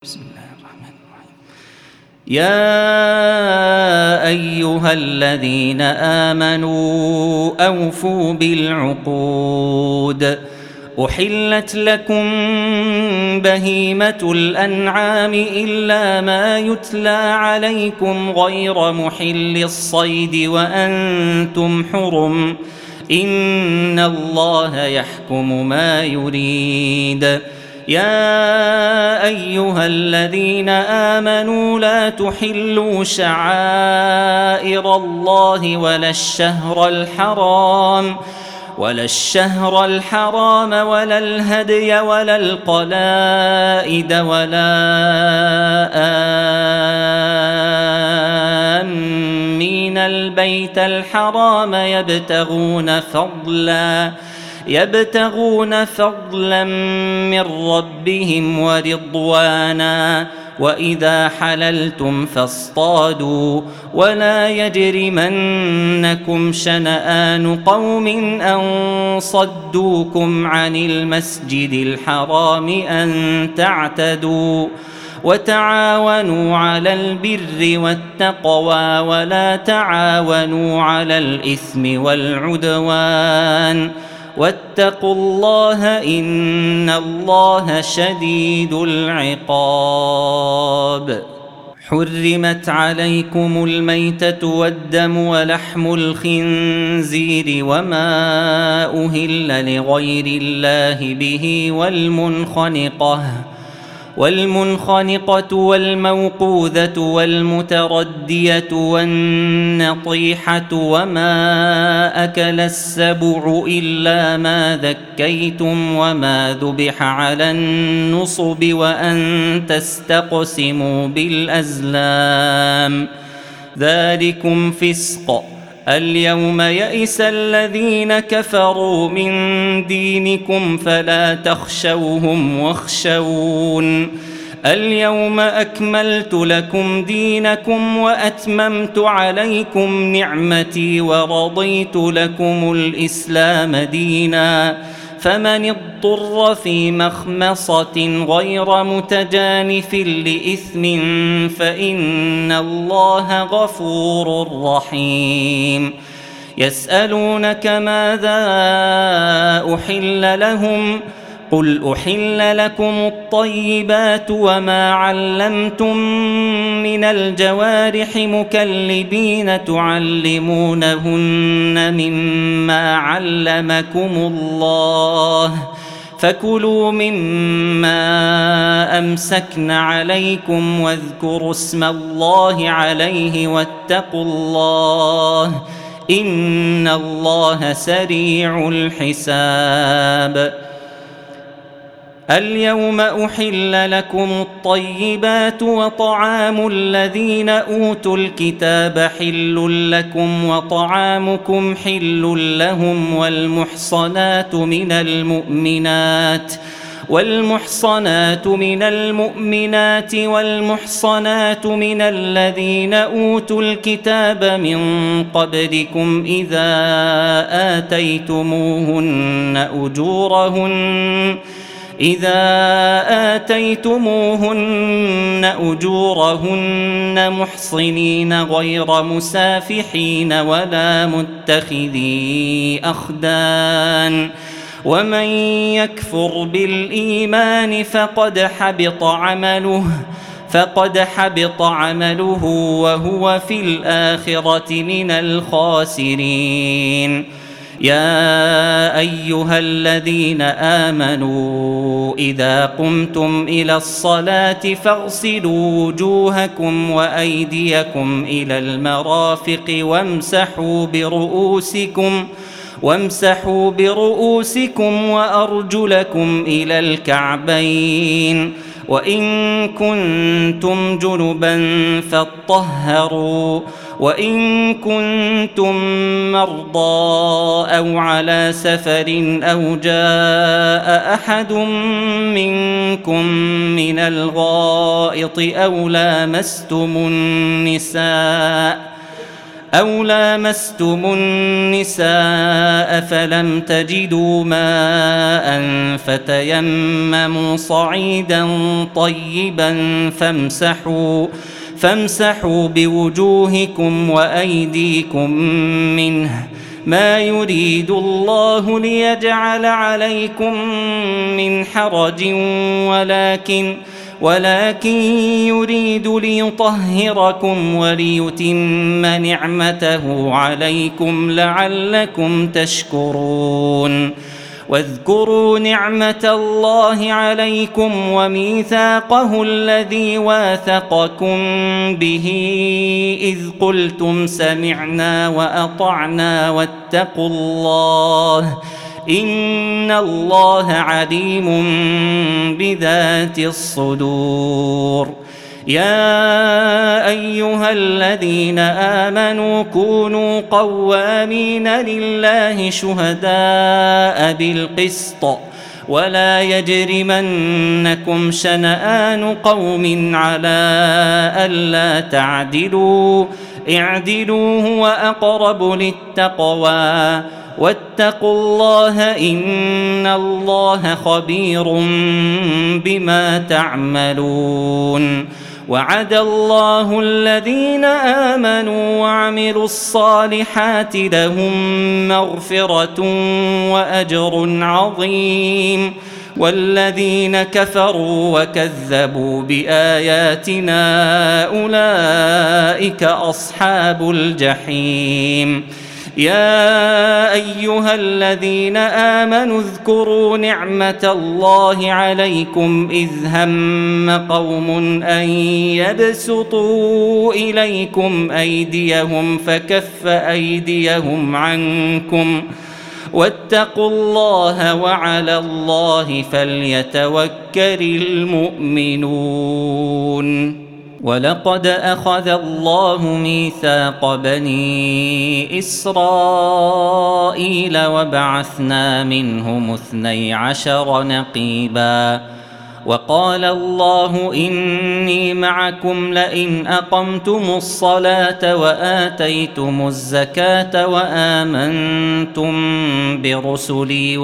بسم الله الرحمن الرحيم. يا أيها الذين آمنوا أوفوا بالعقود. أحلت لكم بهيمة الأنعام إلا ما يتلى عليكم غير محل الصيد وأنتم حرم، إن الله يحكم ما يريد. يا أيها الذين آمنوا لا تحلوا شعائر الله ولا الشهر الحرام ولا الهدي ولا القلائد ولا آمين البيت الحرام يبتغون فضلا من ربهم ورضوانا، وإذا حللتم فاصطادوا، ولا يجرمنكم شنآن قوم أن صدوكم عن المسجد الحرام أن تعتدوا، وتعاونوا على البر والتقوى ولا تعاونوا على الإثم والعدوان، واتقوا الله إن الله شديد العقاب. حرمت عليكم الميتة والدم ولحم الخنزير وما أهل لغير الله به والمنخنقة والموقوذة والمتردية والنطيحة وما أكل السبع إلا ما ذكيتم وما ذبح على النصب وأن تستقسموا بالأزلام، ذلكم فسق. اليوم يئس الذين كفروا من دينكم فلا تخشوهم واخشون. اليوم أكملت لكم دينكم وأتممت عليكم نعمتي ورضيت لكم الإسلام دينا، فمن اضطر في مخمصة غير متجانف لإثم فإن الله غفور رحيم. يسألونك ماذا أحل لهم؟ قل أحل لكم الطيبات وما علمتم من الجوارح مكلبين تعلمونهن مما علمكم الله، فكلوا مما أمسكن عليكم واذكروا اسم الله عليه واتقوا الله إن الله سريع الحساب. اليوم أحل لكم الطيبات وطعام الذين أوتوا الكتاب حل لكم وطعامكم حل لهم، والمحصنات من المؤمنات والمحصنات من الذين أوتوا الكتاب من قبلكم إذا آتيتموهن أجورهن محصنين غير مسافحين ولا متخذي أخدان، ومن يكفر بالإيمان فقد حبط عمله وهو في الآخرة من الخاسرين. يا أيها الذين آمنوا إذا قمتم إلى الصلاة فاغسلوا وجوهكم وأيديكم إلى المرافق وامسحوا برؤوسكم وأرجلكم إلى الكعبين، وإن كنتم جنبا فاطهروا، وإن كنتم مرضى أو على سفر أو جاء أحد منكم من الغائط أو أو لامستم النساء فلم تجدوا ماء فتيمموا صعيدا طيبا فامسحوا بوجوهكم وأيديكم منه، ما يريد الله ليجعل عليكم من حرج ولكن يريد ليطهركم وليتم نعمته عليكم لعلكم تشكرون. واذكروا نعمة الله عليكم وميثاقه الذي واثقكم به إذ قلتم سمعنا وأطعنا واتقوا الله إن الله عليم بذات الصدور. يا أيها الذين آمنوا كونوا قوامين لله شهداء بالقسط ولا يجرمنكم شنآن قوم على ألا تعدلوا، اعدلوا هو أقرب للتقوى واتقوا الله إن الله خبير بما تعملون. وعد الله الذين آمنوا وعملوا الصالحات لهم مغفرة وأجر عظيم، والذين كفروا وكذبوا بآياتنا أولئك أصحاب الجحيم. يا أيها الذين آمنوا اذكروا نعمة الله عليكم إذ هم قوم أن يبسطوا إليكم أيديهم فكف أيديهم عنكم واتقوا الله وعلى الله فليتوكل المؤمنون. ولقد أخذ الله ميثاق بني إسرائيل وبعثنا منهم 12 نقيبا وقال الله إني معكم لئن أقمتم الصلاة وآتيتم الزكاة وآمنتم برسلي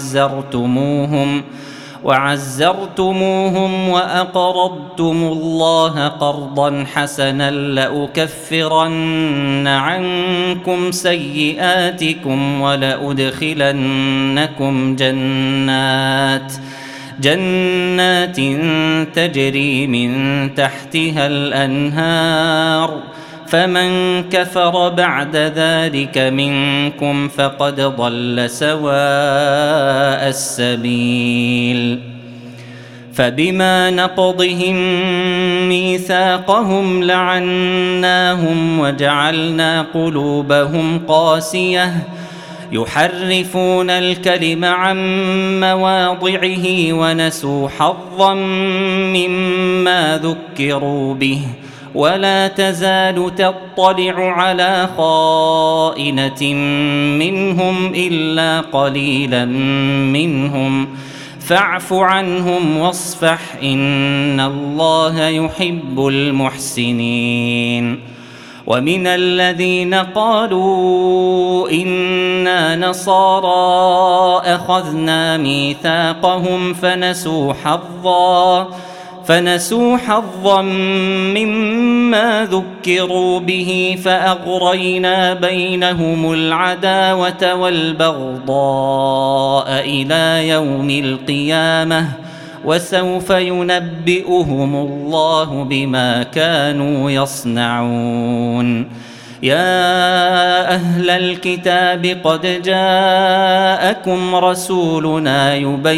وعزرتموهم وأقرضتم الله قرضا حسنا لأكفرن عنكم سيئاتكم ولأدخلنكم جنات تجري من تحتها الأنهار، فمن كفر بعد ذلك منكم فقد ضل سواء السبيل. فبما نقضهم ميثاقهم لعناهم وجعلنا قلوبهم قاسية يحرفون الكلم عن مواضعه ونسوا حظا مما ذكروا به، ولا تزال تطلع على خائنة منهم إلا قليلا منهم، فاعف عنهم واصفح إن الله يحب المحسنين. ومن الذين قالوا إنا نصارى أخذنا ميثاقهم فنسوا حظا مما ذكروا به فأغرينا بينهم العداوة والبغضاء إلى يوم القيامة وسوف ينبئهم الله بما كانوا يصنعون. يا أهل الكتاب قد جاءكم رسولنا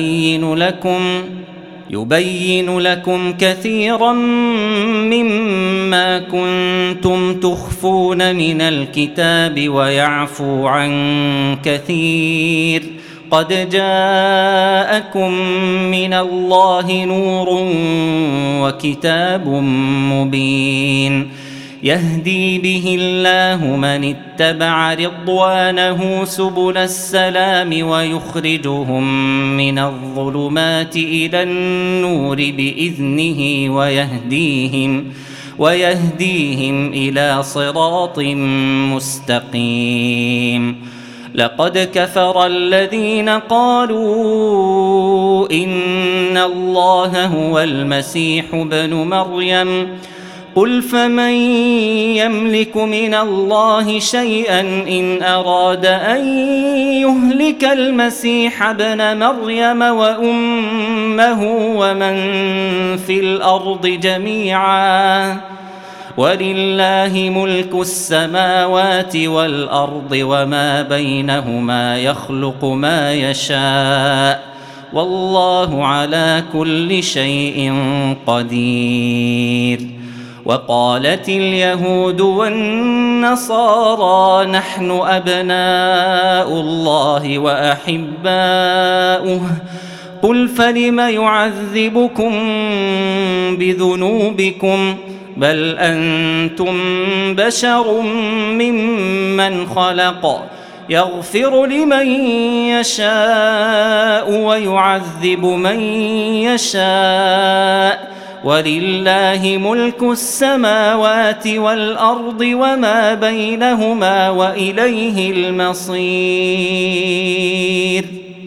يبين لكم كثيرا مما كنتم تخفون من الكتاب ويعفو عن كثير، قد جاءكم من الله نور وكتاب مبين يهدي به الله من اتبع رضوانه سبل السلام ويخرجهم من الظلمات إلى النور بإذنه ويهديهم إلى صراط مستقيم. لقد كفر الذين قالوا إن الله هو المسيح ابن مريم قل فمن يملك من الله شيئا إن أراد أن يهلك المسيح ابن مريم وأمه ومن في الأرض جميعا ولله ملك السماوات والأرض وما بينهما يخلق ما يشاء والله على كل شيء قدير. وقالت اليهود والنصارى نحن أبناء الله وأحباؤه قل فلم يعذبكم بذنوبكم بل أنتم بشر ممن خلق يغفر لمن يشاء ويعذب من يشاء ولله ملك السماوات والأرض وما بينهما وإليه المصير.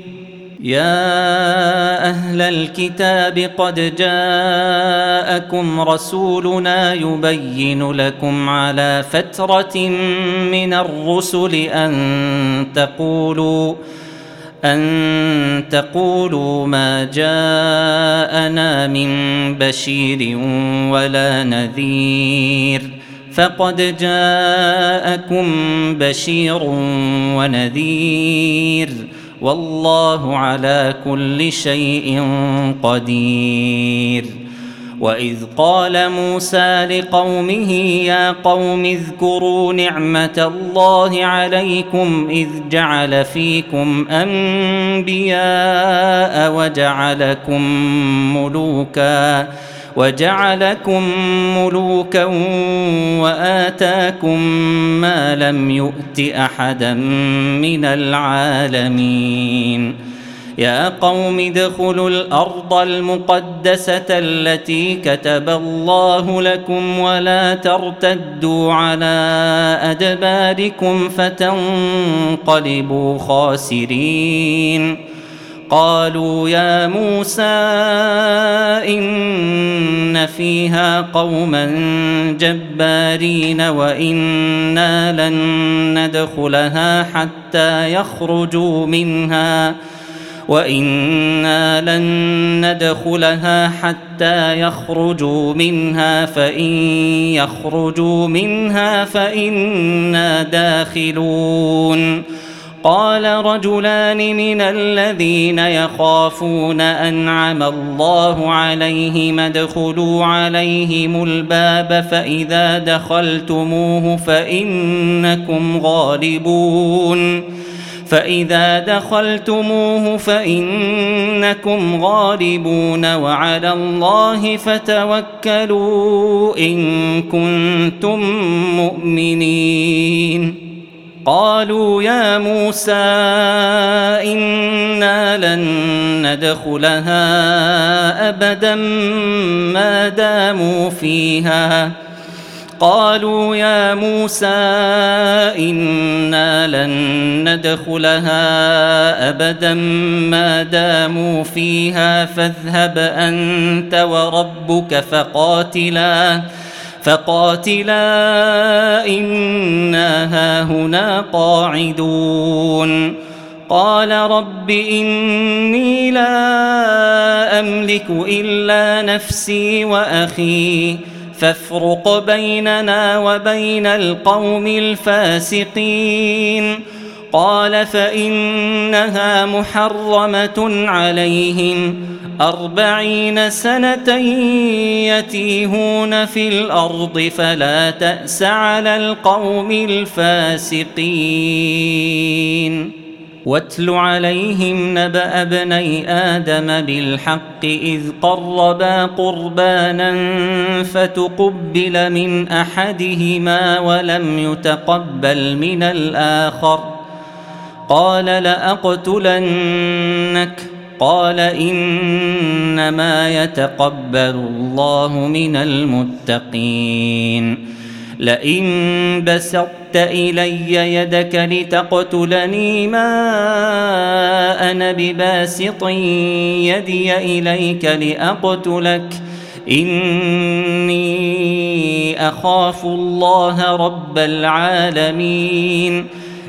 يا أهل الكتاب قد جاءكم رسولنا يبين لكم على فترة من الرسل أن تقولوا ما جاءنا من بشير ولا نذير فقد جاءكم بشير ونذير والله على كل شيء قدير. وإذ قال موسى لقومه يا قوم اذكروا نعمة الله عليكم إذ جعل فيكم أنبياء وجعلكم ملوكا وآتاكم ما لم يؤت أحدا من العالمين. يا قوم ادخلوا الأرض المقدسة التي كتب الله لكم ولا ترتدوا على أدباركم فتنقلبوا خاسرين. قالوا يا موسى إن فيها قوما جبارين وإنا لن ندخلها حتى يخرجوا منها فإن يخرجوا منها فإنا داخلون. قال رجلان من الذين يخافون أنعم الله عليهم ادخلوا عليهم الباب فإذا دخلتموه فإنكم غالبون وعلى الله فتوكلوا إن كنتم مؤمنين. قالوا يا موسى إنا لن ندخلها أبدا ما داموا فيها فاذهب أنت وربك فقاتلا إنا هاهنا قاعدون. قال رب إني لا أملك إلا نفسي وأخي فافرق بيننا وبين القوم الفاسقين. قال فإنها محرمة عليهم 40 سنة يتيهون في الأرض فلا تأس على القوم الفاسقين. واتل عليهم نبأ ابني آدم بالحق إذ قربا قربانا فتقبل من أحدهما ولم يتقبل من الآخر قال لأقتلنك قال إنما يتقبل الله من المتقين لئن بسطت إلي يدك لتقتلني ما أنا بباسط يدي إليك لأقتلك إني أخاف الله رب العالمين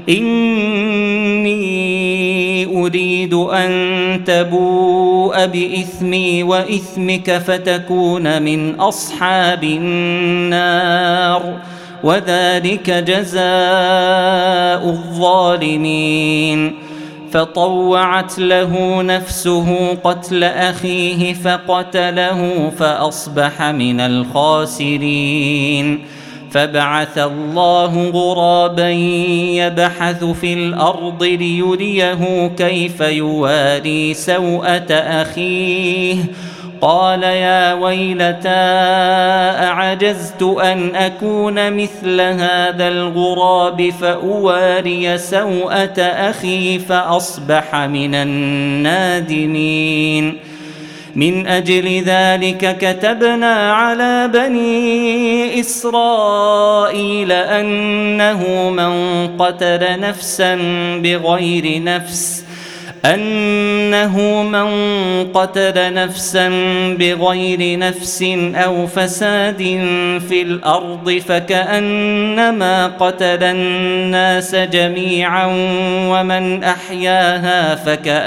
إني أريد أن تبوء بإثمي وإثمك فتكون من أصحاب النار وذلك جزاء الظالمين فطوعت له نفسه قتل أخيه فقتله فأصبح من الخاسرين فبعث الله غرابا يبحث في الأرض ليريه كيف يواري سوءة أخيه قال يا ويلتى أعجزت أن أكون مثل هذا الغراب فأواري سوءة أخي فأصبح من النادمين من أجل ذلك كتبنا على بني إسرائيل أنه من قتل نفسا بغير نفس أو فساد في الأرض فكأنما قتل الناس جميعا ومن أحياها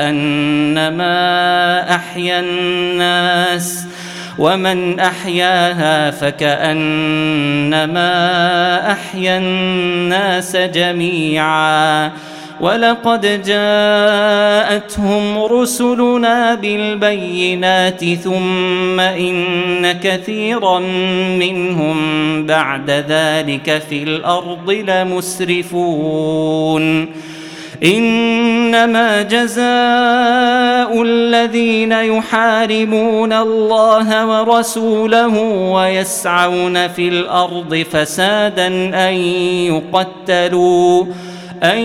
فكأنما أحيا الناس جميعا ولقد جاءتهم رسلنا بالبينات ثم إن كثيرا منهم بعد ذلك في الأرض لمسرفون إنما جزاء الذين يحاربون الله ورسوله ويسعون في الأرض فسادا أن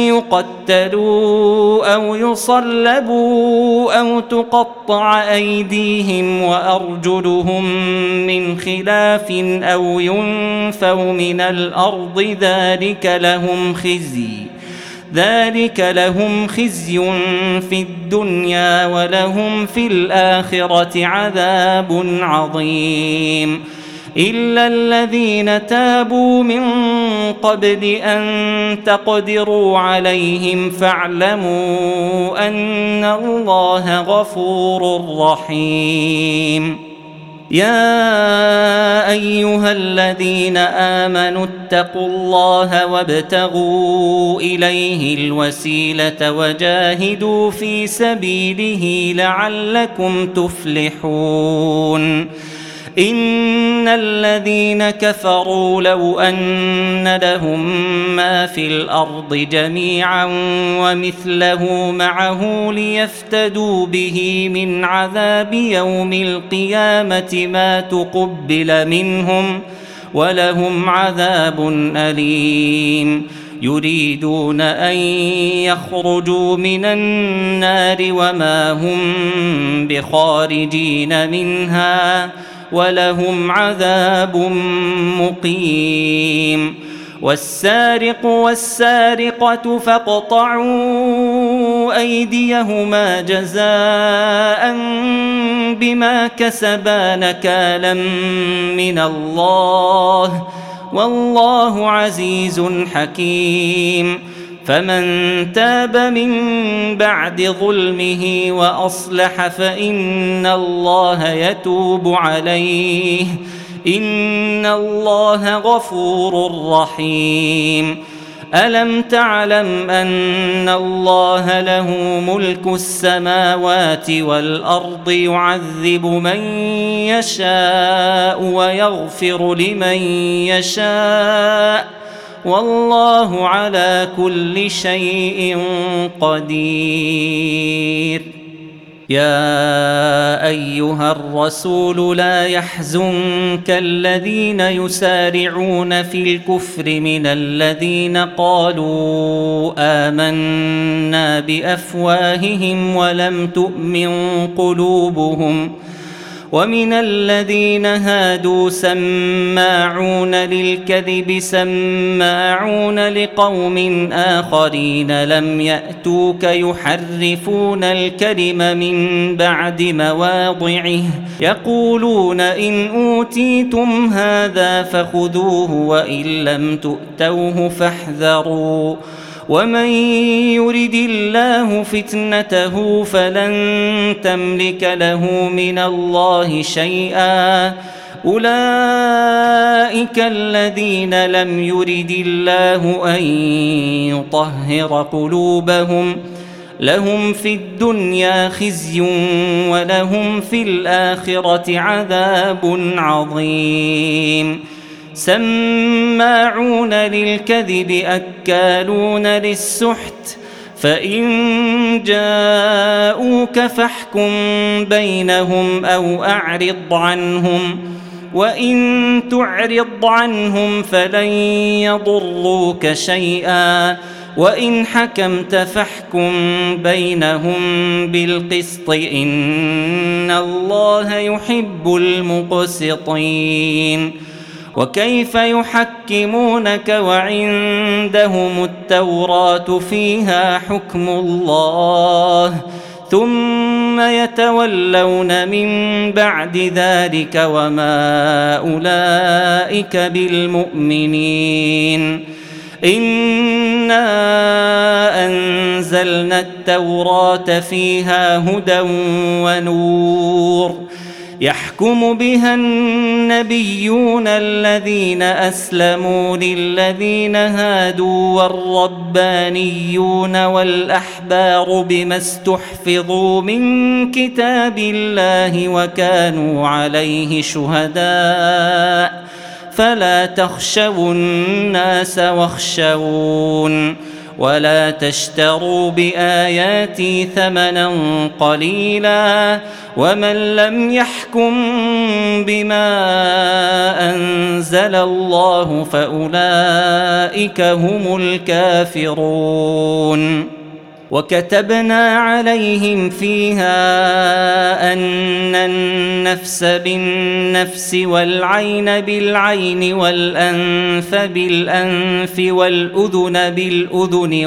يقتلوا أو يصلبوا أو تقطع أيديهم وأرجلهم من خلاف أو ينفوا من الأرض ذلك لهم خزي في الدنيا ولهم في الآخرة عذاب عظيم إلا الذين تابوا من قبل أن تقدروا عليهم فاعلموا أن الله غفور رحيم يا أيها الذين آمنوا اتقوا الله وابتغوا إليه الوسيلة وجاهدوا في سبيله لعلكم تفلحون إن الذين كفروا لو أن لهم ما في الأرض جميعا ومثله معه ليفتدوا به من عذاب يوم القيامة ما تقبل منهم ولهم عذاب أليم يريدون أن يخرجوا من النار وما هم بخارجين منها ولهم عذاب مقيم والسارق والسارقة فاقطعوا أيديهما جزاء بما كسبا نكالا من الله والله عزيز حكيم فمن تاب من بعد ظلمه وأصلح فإن الله يتوب عليه إن الله غفور رحيم ألم تعلم أن الله له ملك السماوات والأرض يعذب من يشاء ويغفر لمن يشاء والله على كل شيء قدير يا أيها الرسول لا يحزنك الذين يسارعون في الكفر من الذين قالوا آمنا بأفواههم ولم تؤمن قلوبهم ومن الذين هادوا سماعون للكذب سماعون لقوم آخرين لم يأتوك يحرفون الكلم من بعد مواضعه يقولون إن أوتيتم هذا فخذوه وإن لم تؤتوه فاحذروا ومن يرد الله فتنته فلن تملك له من الله شيئا أولئك الذين لم يرد الله أن يطهر قلوبهم لهم في الدنيا خزي ولهم في الآخرة عذاب عظيم سماعون للكذب أكالون للسحت فإن جاءوك فاحكم بينهم أو أعرض عنهم وإن تعرض عنهم فلن يضروك شيئا وإن حكمت فاحكم بينهم بالقسط إن الله يحب المقسطين وكيف يحكمونك وعندهم التوراة فيها حكم الله ثم يتولون من بعد ذلك وما أولئك بالمؤمنين إنا أنزلنا التوراة فيها هدى ونور يحكم بها النبيون الذين أسلموا للذين هادوا والربانيون والأحبار بما استحفظوا من كتاب الله وكانوا عليه شهداء فلا تخشوا الناس واخشون ولا تشتروا بآياتي ثمنا قليلا ومن لم يحكم بما أنزل الله فأولئك هم الكافرون وكتبنا عليهم فيها أن النفس بالنفس والعين بالعين والأنف بالأنف والأذن بالأذن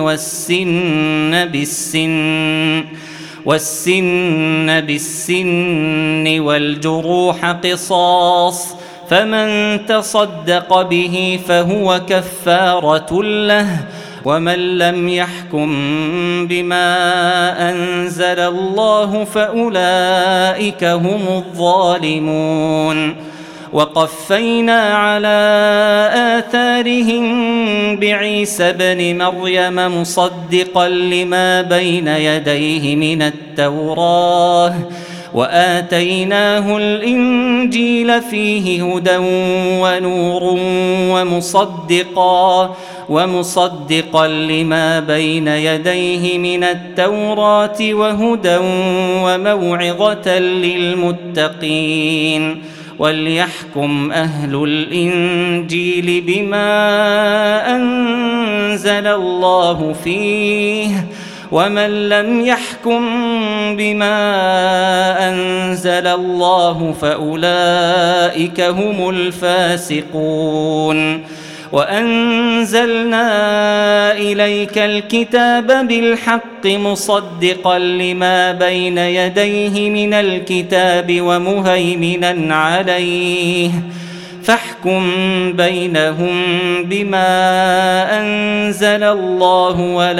والسن بالسن والجروح قصاص فمن تصدق به فهو كفارة له ومن لم يحكم بما أنزل الله فأولئك هم الظالمون وقفينا على آثارهم بعيسى ابن مريم مصدقا لما بين يديه من التوراة وآتيناه الإنجيل فيه هدى ونور ومصدقا لما بين يديه من التوراة وهدى وموعظة للمتقين وليحكم أهل الإنجيل بما أنزل الله فيه ومن لم يحكم بما أنزل الله فأولئك هم الفاسقون وأنزلنا إليك الكتاب بالحق مصدقا لما بين يديه من الكتاب ومهيمنا عليه فاحكم بينهم بما أنزل الله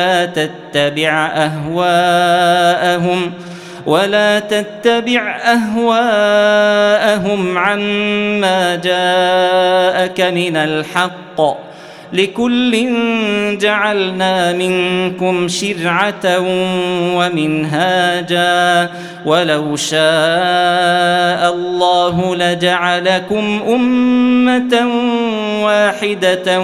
ولا تتبع أهواءهم عما جاءك من الحق لكل جعلنا منكم شرعة ومنهاجا ولو شاء الله لجعلكم أمة واحدة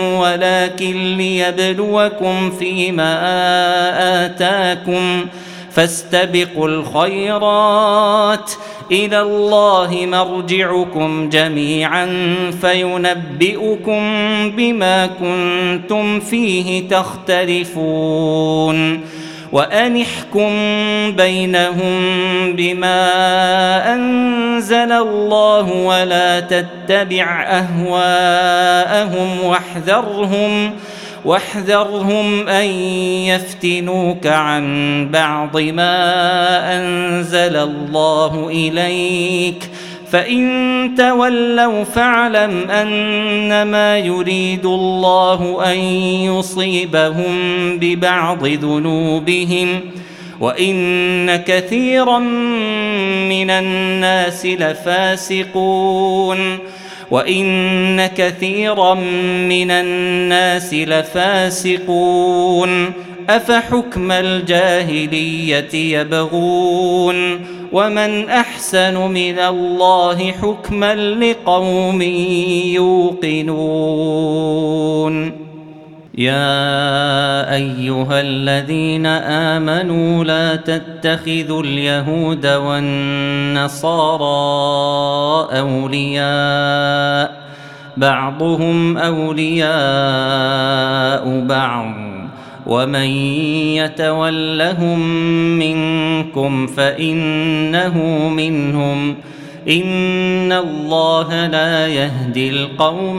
ولكن ليبلوكم فيما آتاكم فاستبقوا الخيرات إلى الله مرجعكم جميعا فينبئكم بما كنتم فيه تختلفون وأن احكم بينهم بما أنزل الله ولا تتبع أهواءهم واحذرهم أن يفتنوك عن بعض ما أنزل الله إليك فإن تولوا فاعلم أنما يريد الله أن يصيبهم ببعض ذنوبهم وإن كثيرا من الناس لفاسقون أفحكم الجاهلية يبغون ومن أحسن من الله حكما لقوم يوقنون يا أيها الذين آمنوا لا تتخذوا اليهود والنصارى أولياء بعضهم أولياء بعض ومن يتولهم منكم فإنه منهم إن الله لا يهدي القوم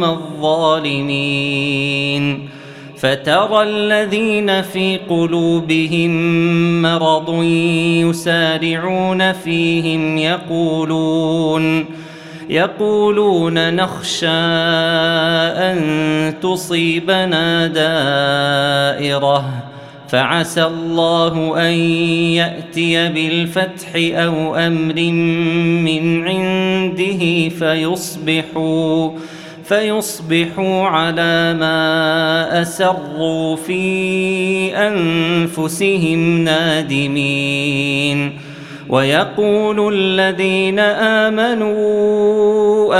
الظالمين فترى الذين في قلوبهم مرض يسارعون فيهم يقولون نخشى أن تصيبنا دائرة فعسى الله أن يأتي بالفتح أو أمر من عنده فيصبحوا على ما أسروا في أنفسهم نادمين ويقول الذين آمنوا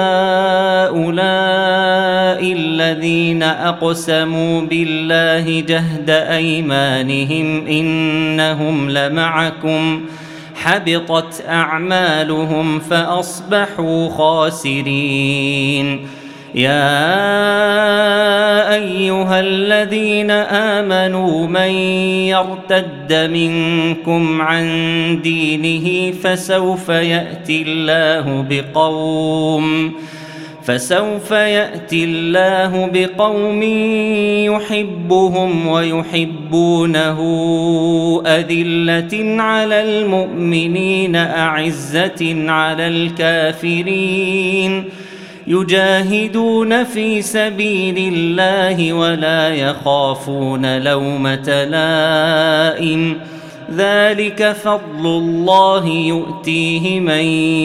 أهؤلاء الذين أقسموا بالله جهد أيمانهم إنهم لمعكم حبطت أعمالهم فأصبحوا خاسرين يا أيها الذين آمنوا من يرتد منكم عن دينه فسوف يأتي الله بقوم يحبهم ويحبونه أذلة على المؤمنين أعزة على الكافرين يجاهدون في سبيل الله ولا يخافون لومة لائم ذلك فضل الله يؤتيه من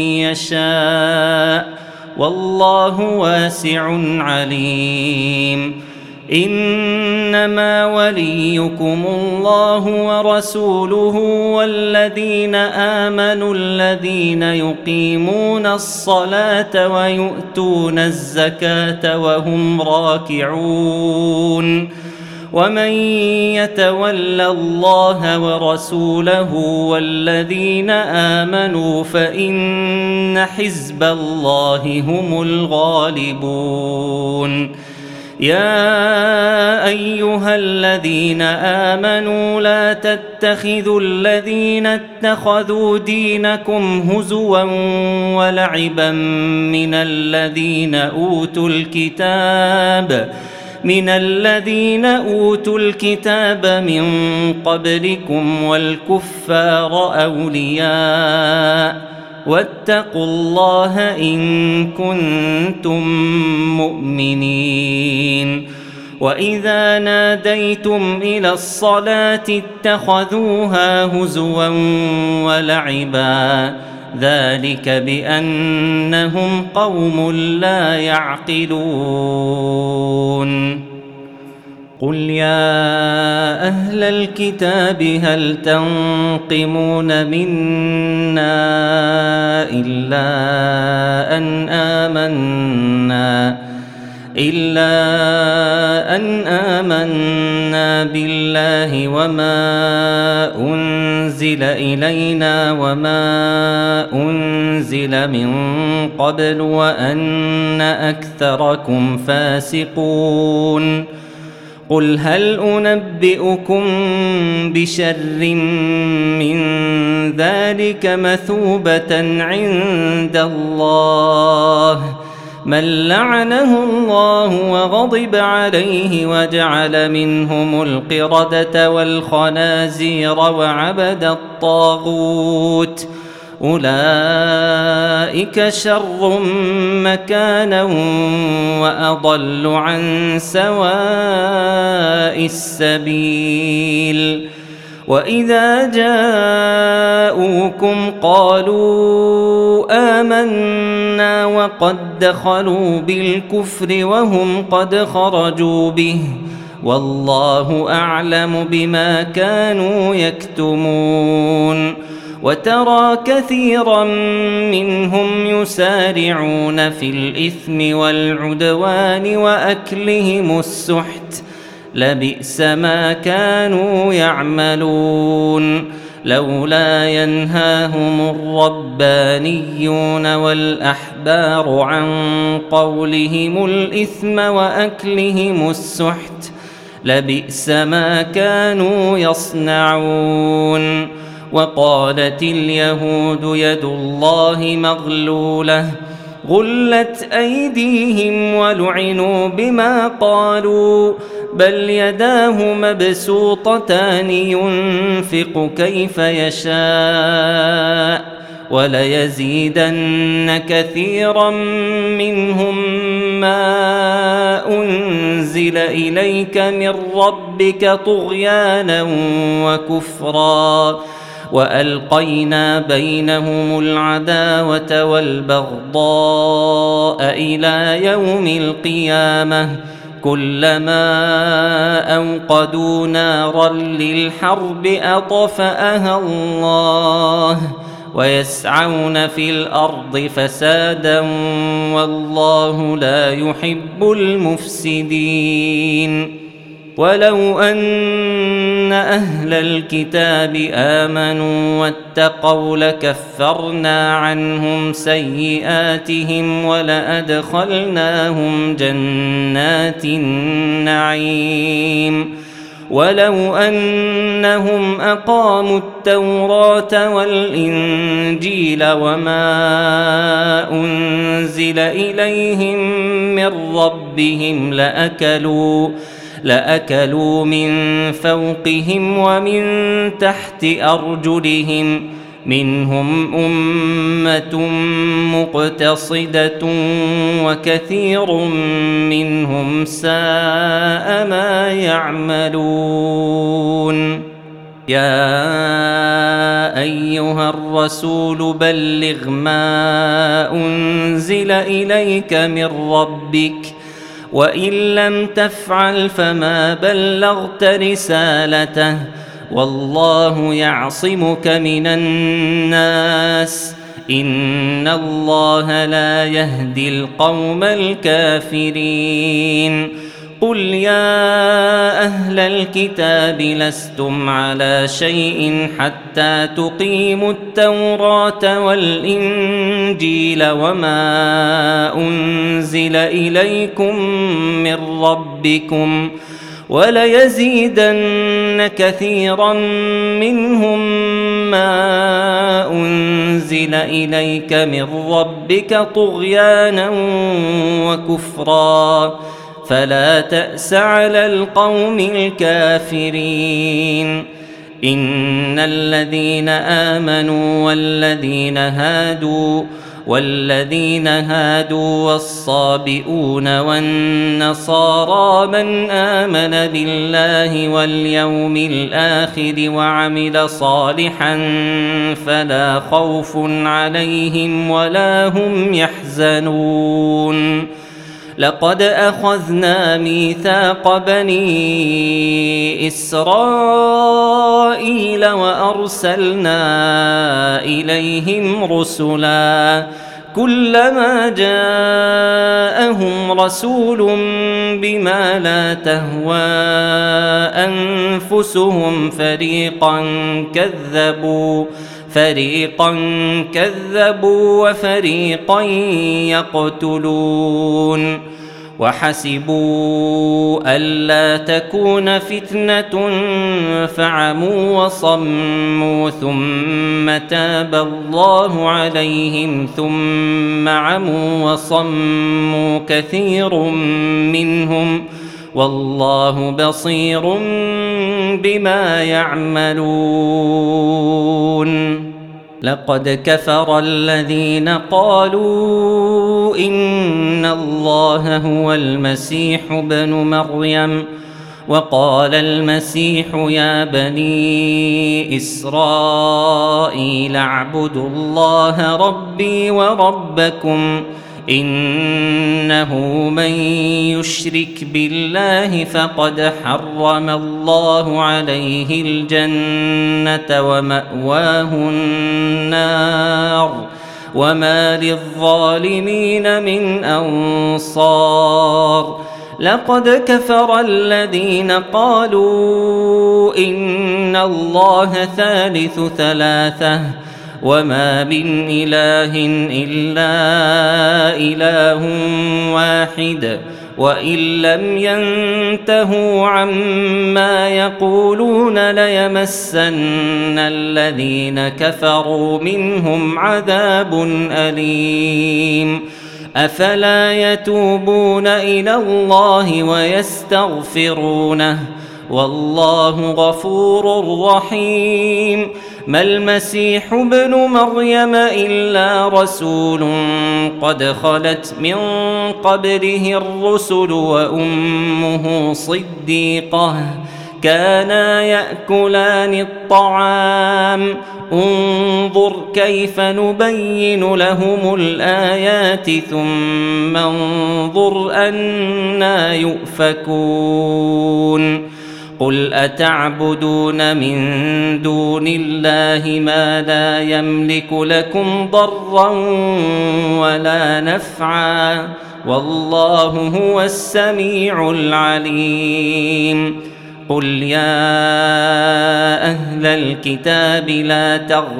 يشاء والله واسع عليم إنما وليكم الله ورسوله والذين آمنوا الذين يقيمون الصلاة ويؤتون الزكاة وهم راكعون ومن يتول الله ورسوله والذين آمنوا فإن حزب الله هم الغالبون يا أيها الذين آمنوا لا تتخذوا الذين اتخذوا دينكم هزوا ولعبا من الذين أوتوا الكتاب من قبلكم والكفار أولياء واتقوا الله إن كنتم مؤمنين وإذا ناديتم إلى الصلاة اتخذوها هزوا ولعبا ذلك بأنهم قوم لا يعقلون قل يا أهل الكتاب هل تنقمون منا إلا إلا أن آمنا بالله وما أنزل إلينا وما أنزل من قبل وأن أكثركم فاسقون قل هل أنبئكم بشر من ذلك مثوبة عند الله من لعنه الله وغضب عليه وجعل منهم القردة والخنازير وعبد الطاغوت أولئك شر مكانا وأضل عن سواء السبيل وإذا جاءوكم قالوا آمنا وقد دخلوا بالكفر وهم قد خرجوا به والله أعلم بما كانوا يكتمون وترى كثيرا منهم يسارعون في الإثم والعدوان وأكلهم السحت لبئس ما كانوا يعملون لولا ينهاهم الربانيون والأحبار عن قولهم الإثم وأكلهم السحت لبئس ما كانوا يصنعون وقالت اليهود يد الله مغلولة غلت أيديهم ولعنوا بما قالوا بل يداه مبسوطتان ينفق كيف يشاء وليزيدن كثيرا منهم ما أنزل إليك من ربك طغيانا وكفرا وألقينا بينهم العداوة والبغضاء إلى يوم القيامة كلما أوقدوا نارا للحرب أطفأها الله ويسعون في الأرض فسادا والله لا يحب المفسدين ولو أن أهل الكتاب آمنوا واتقوا لكفرنا عنهم سيئاتهم ولأدخلناهم جنات النعيم ولو أنهم أقاموا التوراة والإنجيل وما أنزل إليهم من ربهم لأكلوا من فوقهم ومن تحت أرجلهم منهم أمة مقتصدة وكثير منهم ساء ما يعملون يا أيها الرسول بلغ ما أنزل إليك من ربك وإن لم تفعل فما بلغت رسالته والله يعصمك من الناس إن الله لا يهدي القوم الكافرين قل يا أهل الكتاب لستم على شيء حتى تقيموا التوراة والإنجيل وما أنزل إليكم من ربكم وليزيدن كثيرا منهم ما أنزل إليك من ربك طغيانا وكفرا فلا تأس على القوم الكافرين إن الذين آمنوا والذين هادوا والصابئون والنصارى من آمن بالله واليوم الآخر وعمل صالحا فلا خوف عليهم ولا هم يحزنون لقد أخذنا ميثاق بني إسرائيل وأرسلنا إليهم رسلا كلما جاءهم جاءهم رسول بما لا تهوى أنفسهم فريقا كذبوا وفريقا يقتلون وحسبوا ألا تكون فتنة فعموا وصموا ثم تاب الله عليهم ثم عموا وصموا كثير منهم والله بصير بما يعملون لقد كفر الذين قالوا إن الله هو المسيح ابن مريم وقال المسيح يا بني إسرائيل اعبدوا الله ربي وربكم إنه من يشرك بالله فقد حرم الله عليه الجنة ومأواه النار وما للظالمين من أنصار لقد كفر الذين قالوا إن الله ثالث ثلاثة وما من إله إلا إله واحد وإن لم ينتهوا عما يقولون ليمسن الذين كفروا منهم عذاب أليم أفلا يتوبون إلى الله ويستغفرونه والله غفور رحيم ما المسيح ابن مريم إلا رسول قد خلت من قبله الرسل وأمه صديقة كانا يأكلان الطعام انظر كيف نبين لهم الآيات ثم انظر أنى يؤفكون قل أتعبدون من دون الله ما لا يملك لكم ضرا ولا نفعا والله هو السميع العليم قل يا أهل الكتاب لا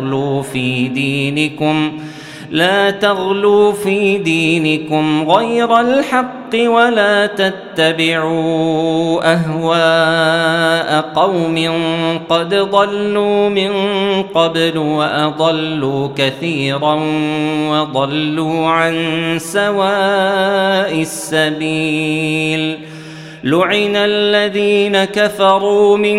تغلوا في دينكم غير الحق ولا تتبعوا أهواء قوم قد ضلوا من قبل وأضلوا كثيرا وضلوا عن سواء السبيل لعن الذين كفروا من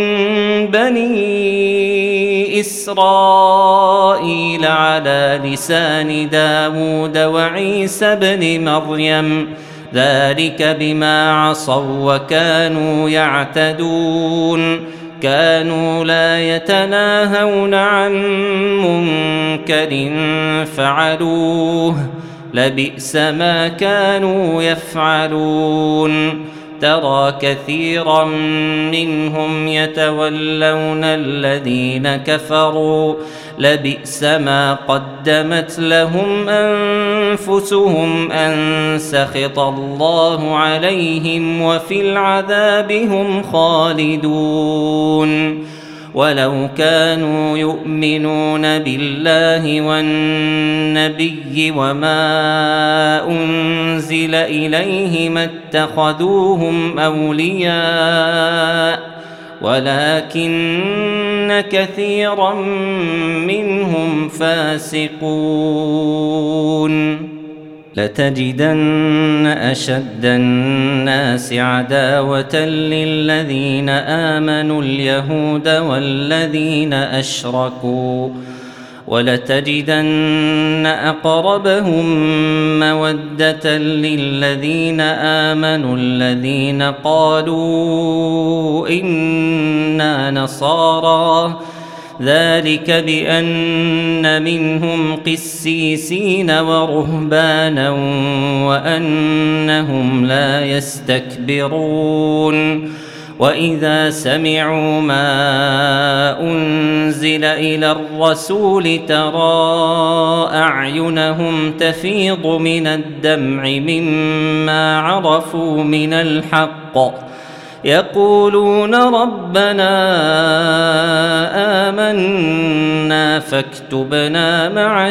بني إسرائيل على لسان داود وعيسى بن مريم ذلك بما عصوا وكانوا يعتدون كانوا لا يتناهون عن منكر فعلوه لبئس ما كانوا يفعلون ترى كثيرا منهم يتولون الذين كفروا لبئس ما قدمت لهم أنفسهم أن سخط الله عليهم وفي العذاب هم خالدون ولو كانوا يؤمنون بالله والنبي وما أنزل إليه ما اتخذوهم أولياء ولكن كثيرا منهم فاسقون لتجدن أشد الناس عداوة للذين آمنوا اليهود والذين أشركوا ولتجدن أقربهم مودة للذين آمنوا الذين قالوا إنا نصارى ذلك بأن منهم قسيسين ورهبانا وأنهم لا يستكبرون وإذا سمعوا ما أنزل إلى الرسول ترى أعينهم تفيض من الدمع مما عرفوا من الحق يقولون ربنا آمنا فاكتبنا مع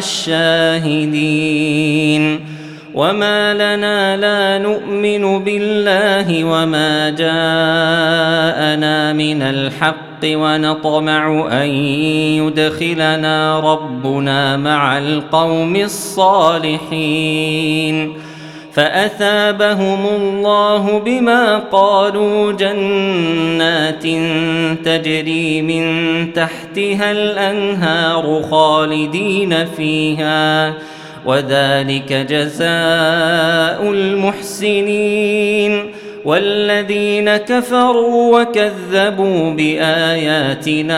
الشاهدين وما لنا لا نؤمن بالله وما جاءنا من الحق ونطمع أن يدخلنا ربنا مع القوم الصالحين فأثابهم الله بما قالوا جنات تجري من تحتها الأنهار خالدين فيها وذلك جزاء المحسنين والذين كفروا وكذبوا بآياتنا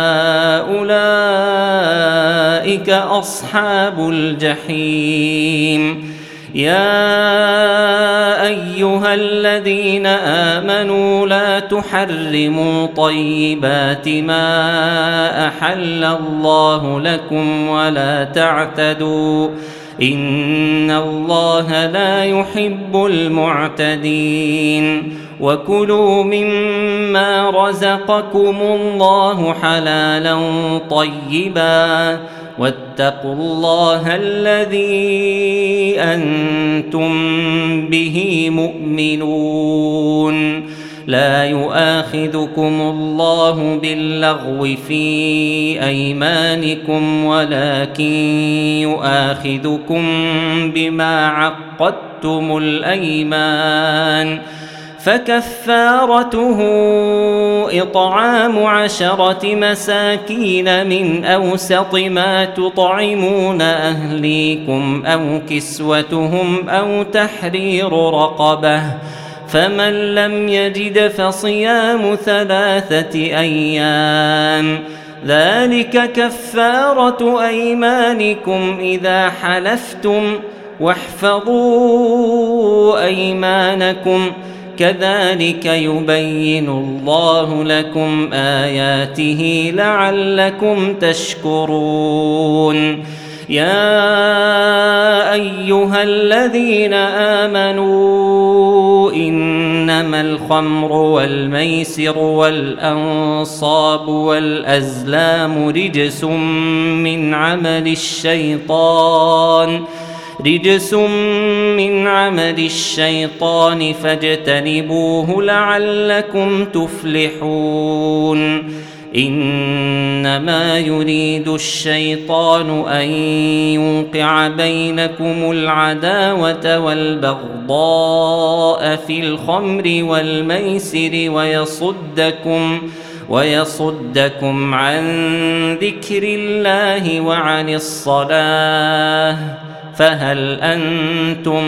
أولئك أصحاب الجحيم يا أيها الذين آمنوا لا تحرموا طيبات ما أحل الله لكم ولا تعتدوا إن الله لا يحب المعتدين وكلوا مما رزقكم الله حلالا طيبا واتقوا الله الذي أنتم به مؤمنون لا يؤاخذكم الله باللغو في أيمانكم ولكن يؤاخذكم بما عقدتم الأيمان فكفارته إطعام 10 مساكين من أوسط ما تطعمون أهليكم أو كسوتهم أو تحرير رقبة فمن لم يجد فصيام 3 أيام ذلك كفارة أيمانكم إذا حلفتم واحفظوا أيمانكم كذلك يبين الله لكم آياته لعلكم تشكرون يا أيها الذين آمنوا إنما الخمر والميسر والأنصاب والأزلام رجس من عمل الشيطان فاجتنبوه لعلكم تفلحون إنما يريد الشيطان أن يوقع بينكم العداوة والبغضاء في الخمر والميسر ويصدكم عن ذكر الله وعن الصلاة فهل أنتم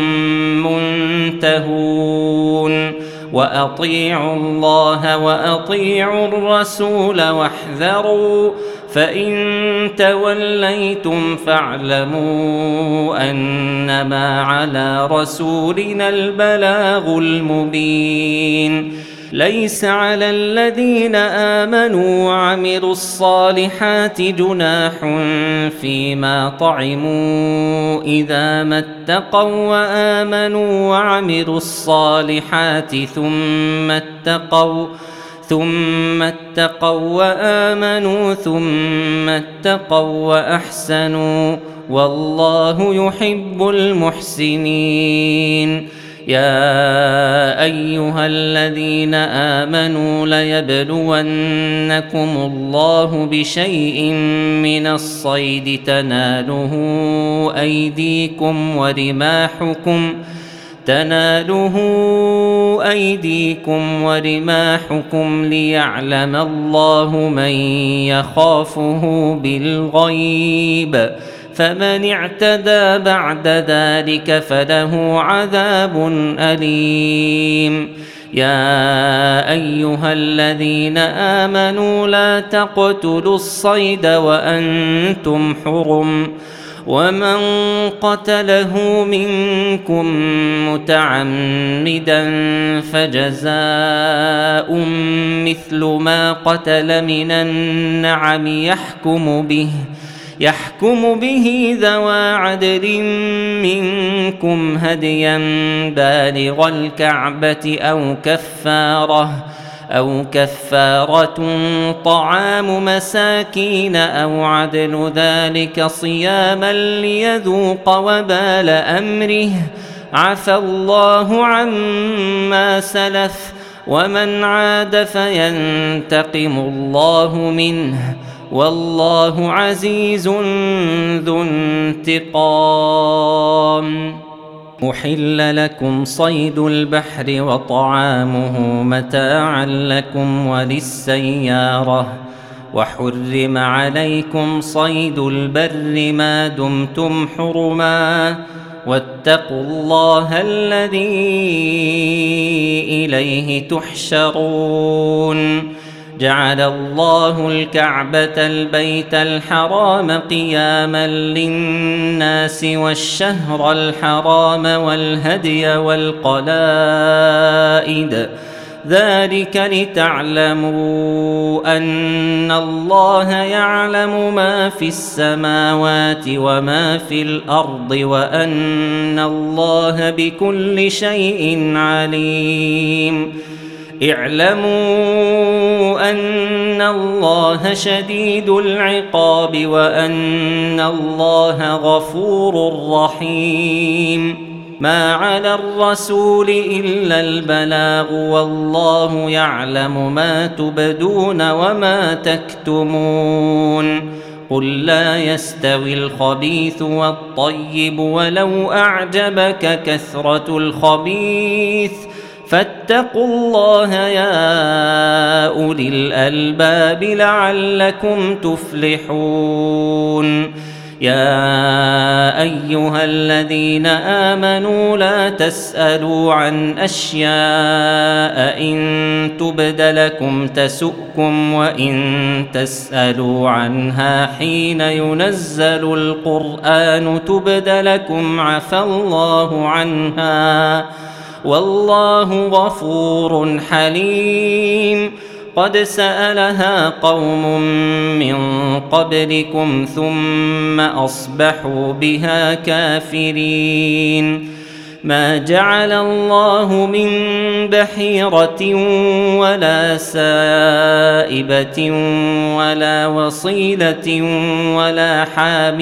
منتهون وأطيعوا الله وأطيعوا الرسول واحذروا فإن توليتم فاعلموا أنما على رسولنا البلاغ المبين ليس على الذين آمنوا وعملوا الصالحات جناح فيما طعموا إذا ما اتقوا وآمنوا وعملوا الصالحات ثم اتقوا وآمنوا ثم اتقوا وأحسنوا والله يحب المحسنين يا أيها الذين آمنوا ليبلونكم الله بشيء من الصيد تناله أيديكم ورماحكم ليعلم الله من يخافه بالغيب فمن اعتدى بعد ذلك فله عذاب أليم يا أيها الذين آمنوا لا تقتلوا الصيد وأنتم حرم ومن قتله منكم متعمدا فجزاء مثل ما قتل من النعم يحكم به ذوى عدل منكم هديا بالغ الكعبة أو كفارة طعام مساكين أو عدل ذلك صياما ليذوق وبال أمره عفى الله عما سلف ومن عاد فينتقم الله منه والله عزيز ذو انتقام. أحل لكم صيد البحر وطعامه متاعا لكم وللسيارة وحرم عليكم صيد البر ما دمتم حرما واتقوا الله الذي إليه تحشرون. جعل الله الكعبة البيت الحرام قياما للناس والشهر الحرام والهدي والقلائد ذلك لتعلموا أن الله يعلم ما في السماوات وما في الأرض وأن الله بكل شيء عليم. اعلموا أن الله شديد العقاب وأن الله غفور رحيم. ما على الرسول إلا البلاغ والله يعلم ما تبدون وما تكتمون. قل لا يستوي الخبيث والطيب ولو أعجبك كثرة الخبيث فاتقوا الله يا أولي الألباب لعلكم تفلحون. يا أيها الذين آمنوا لا تسألوا عن أشياء إن تبد لكم تسؤكم وإن تسألوا عنها حين ينزل القرآن تبد لكم عفى الله عنها والله غفور حليم. قد سألها قوم من قبلكم ثم أصبحوا بها كافرين. ما جعل الله من بحيرة ولا سائبة ولا وصيلة ولا حام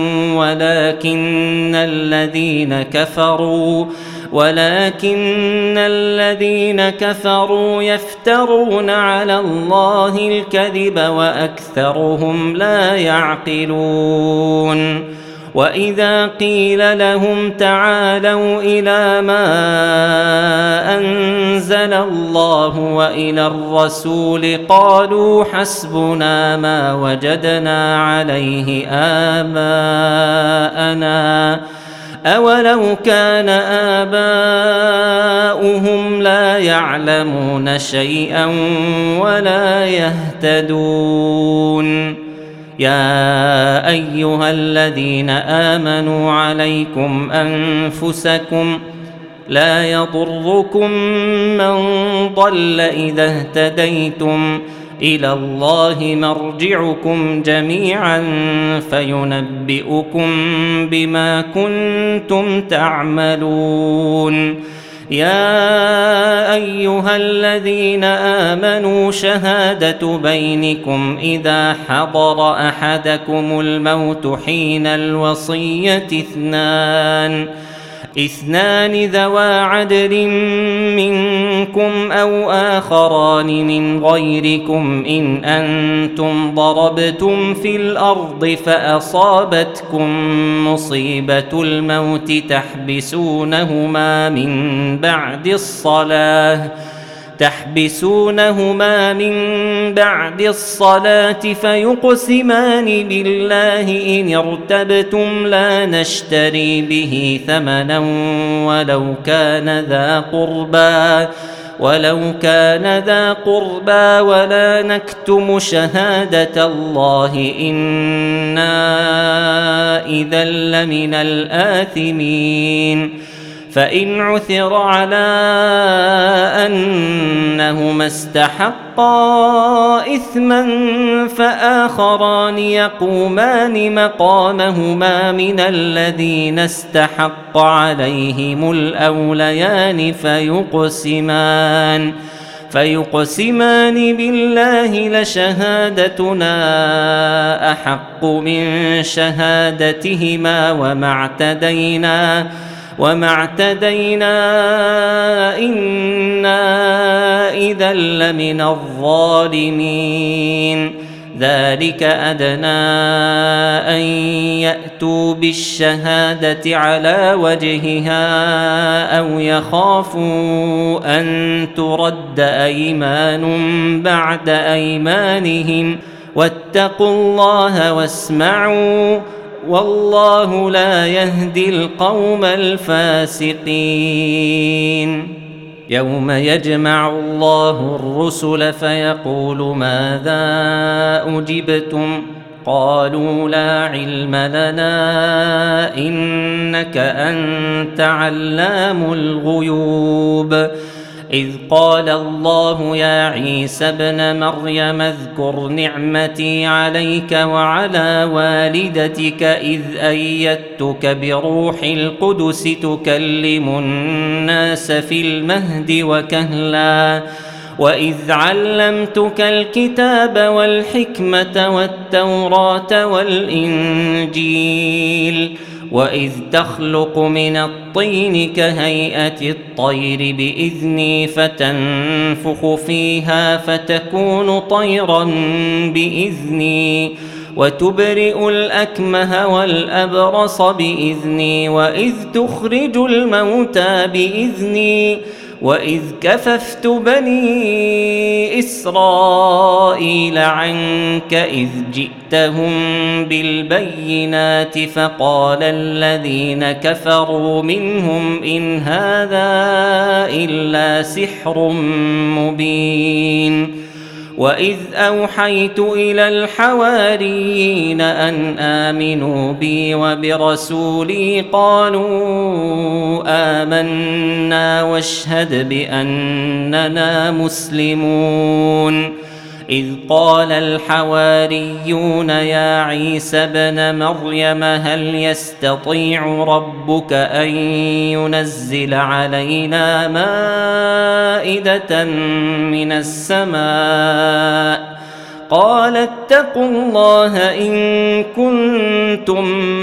ولكن الذين كفروا يفترون على الله الكذب وأكثرهم لا يعقلون. وإذا قيل لهم تعالوا إلى ما أنزل الله وإلى الرسول قالوا حسبنا ما وجدنا عليه آباءنا أولو كان آباؤهم لا يعلمون شيئا ولا يهتدون. يا أيها الذين آمنوا عليكم أنفسكم لا يضركم من ضل إذا اهتديتم إلى الله مرجعكم جميعا فينبئكم بما كنتم تعملون. يا أيها الذين آمنوا شهادة بينكم إذا حضر أحدكم الموت حين الوصية اثنان ذوى عدل منكم أو آخران من غيركم إن أنتم ضربتم في الأرض فأصابتكم مصيبة الموت تحبسونهما من بعد الصلاة فيقسمان بالله إن ارتبتم لا نشتري به ثمنا ولو كان ذا قربى ولو كان ذا قربى ولا نكتم شهادة الله إنا إذا لمن الآثمين فإن عثر على أنهما استحقا إثما فآخران يقومان مقامهما من الذين استحق عليهم الأوليان فيقسمان بالله لشهادتنا أحق من شهادتهما وما اعتدينا إنا إذا لمن الظالمين ذلك أدنى أن يأتوا بالشهادة على وجهها أو يخافوا أن ترد أيمان بعد أيمانهم واتقوا الله واسمعوا والله لا يهدي القوم الفاسقين يوم يجمع الله الرسل فيقول ماذا أجبتم قالوا لا علم لنا إنك أنت علام الغيوب إذ قال الله يا عيسى ابن مريم اذكر نعمتي عليك وعلى والدتك إذ أيدتك بروح القدس تكلم الناس في المهد وكهلا وإذ علمتك الكتاب والحكمة والتوراة والإنجيل وإذ تخلق من الطين كهيئة الطير بإذني فتنفخ فيها فتكون طيرا بإذني وتبرئ الأكمه والأبرص بإذني وإذ تخرج الموتى بإذني وإذ كففت بني إسرائيل عنك إذ جئتهم بالبينات فقال الذين كفروا منهم إن هذا إلا سحر مبين وإذ أوحيت إلى الحواريين أن آمنوا بي وبرسولي قالوا آمنا واشهد بأننا مسلمون إذ قال الحواريون يا عيسى ابن مريم هل يستطيع ربك أن ينزل علينا مائدة من السماء قال اتقوا الله إن كنتم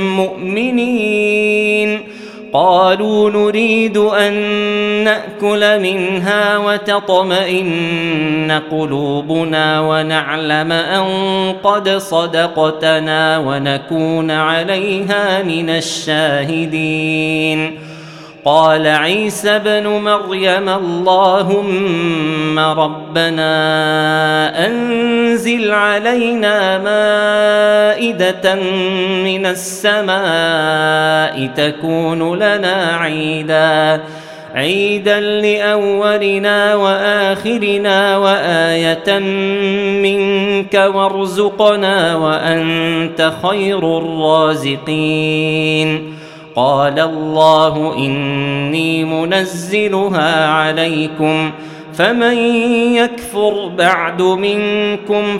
مؤمنين قالوا نريد أن نأكل منها وتطمئن قلوبنا ونعلم أن قد صدقتنا ونكون عليها من الشاهدين قال عيسى ابن مريم اللهم ربنا أنزل علينا مائدة من السماء تكون لنا عيدا لأولنا وآخرنا وآية منك وارزقنا وأنت خير الرازقين قال الله إني منزلها عليكم فمن يكفر بعد منكم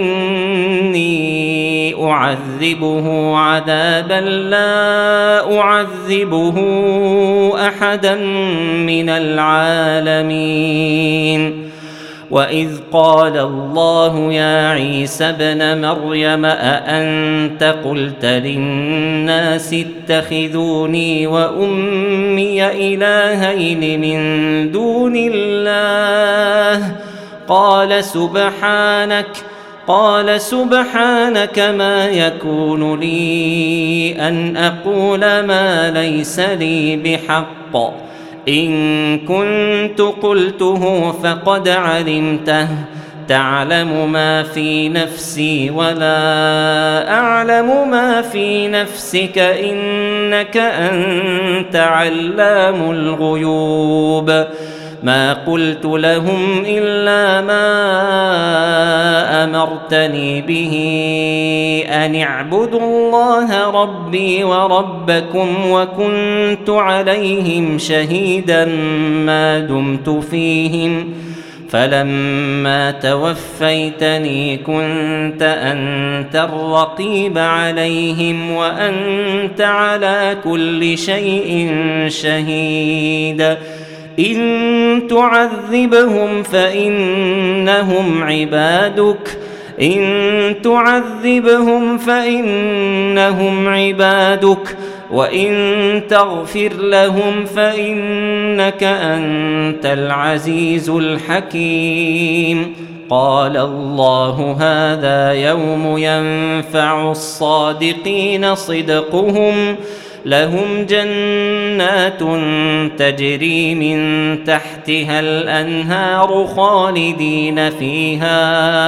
فإني أعذبه عذابا لا أعذبه أحدا من العالمين وإذ قال الله يا عيسى ابن مريم أأنت قلت للناس اتخذوني وأمي إلهين من دون الله قال سبحانك ما يكون لي أن أقول ما ليس لي بحق إن كنت قلته فقد علمته تعلم ما في نفسي ولا أعلم ما في نفسك إنك أنت علام الغيوب ما قلت لهم إلا ما أمرتني به أن اعبدوا الله ربي وربكم وكنت عليهم شهيدا ما دمت فيهم فلما توفيتني كنت أنت الرقيب عليهم وأنت على كل شيء شهيد إن تعذبهم فإنهم عبادك وإن تغفر لهم فإنك أنت العزيز الحكيم قال الله هذا يوم ينفع الصادقين صدقهم لهم جنات تجري من تحتها الأنهار خالدين فيها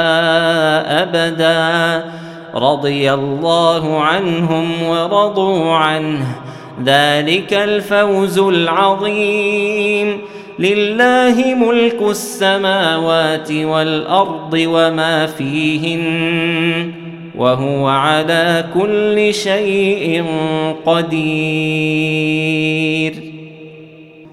أبدا رضي الله عنهم ورضوا عنه ذلك الفوز العظيم لله ملك السماوات والأرض وما فيهن وهو على كل شيء قدير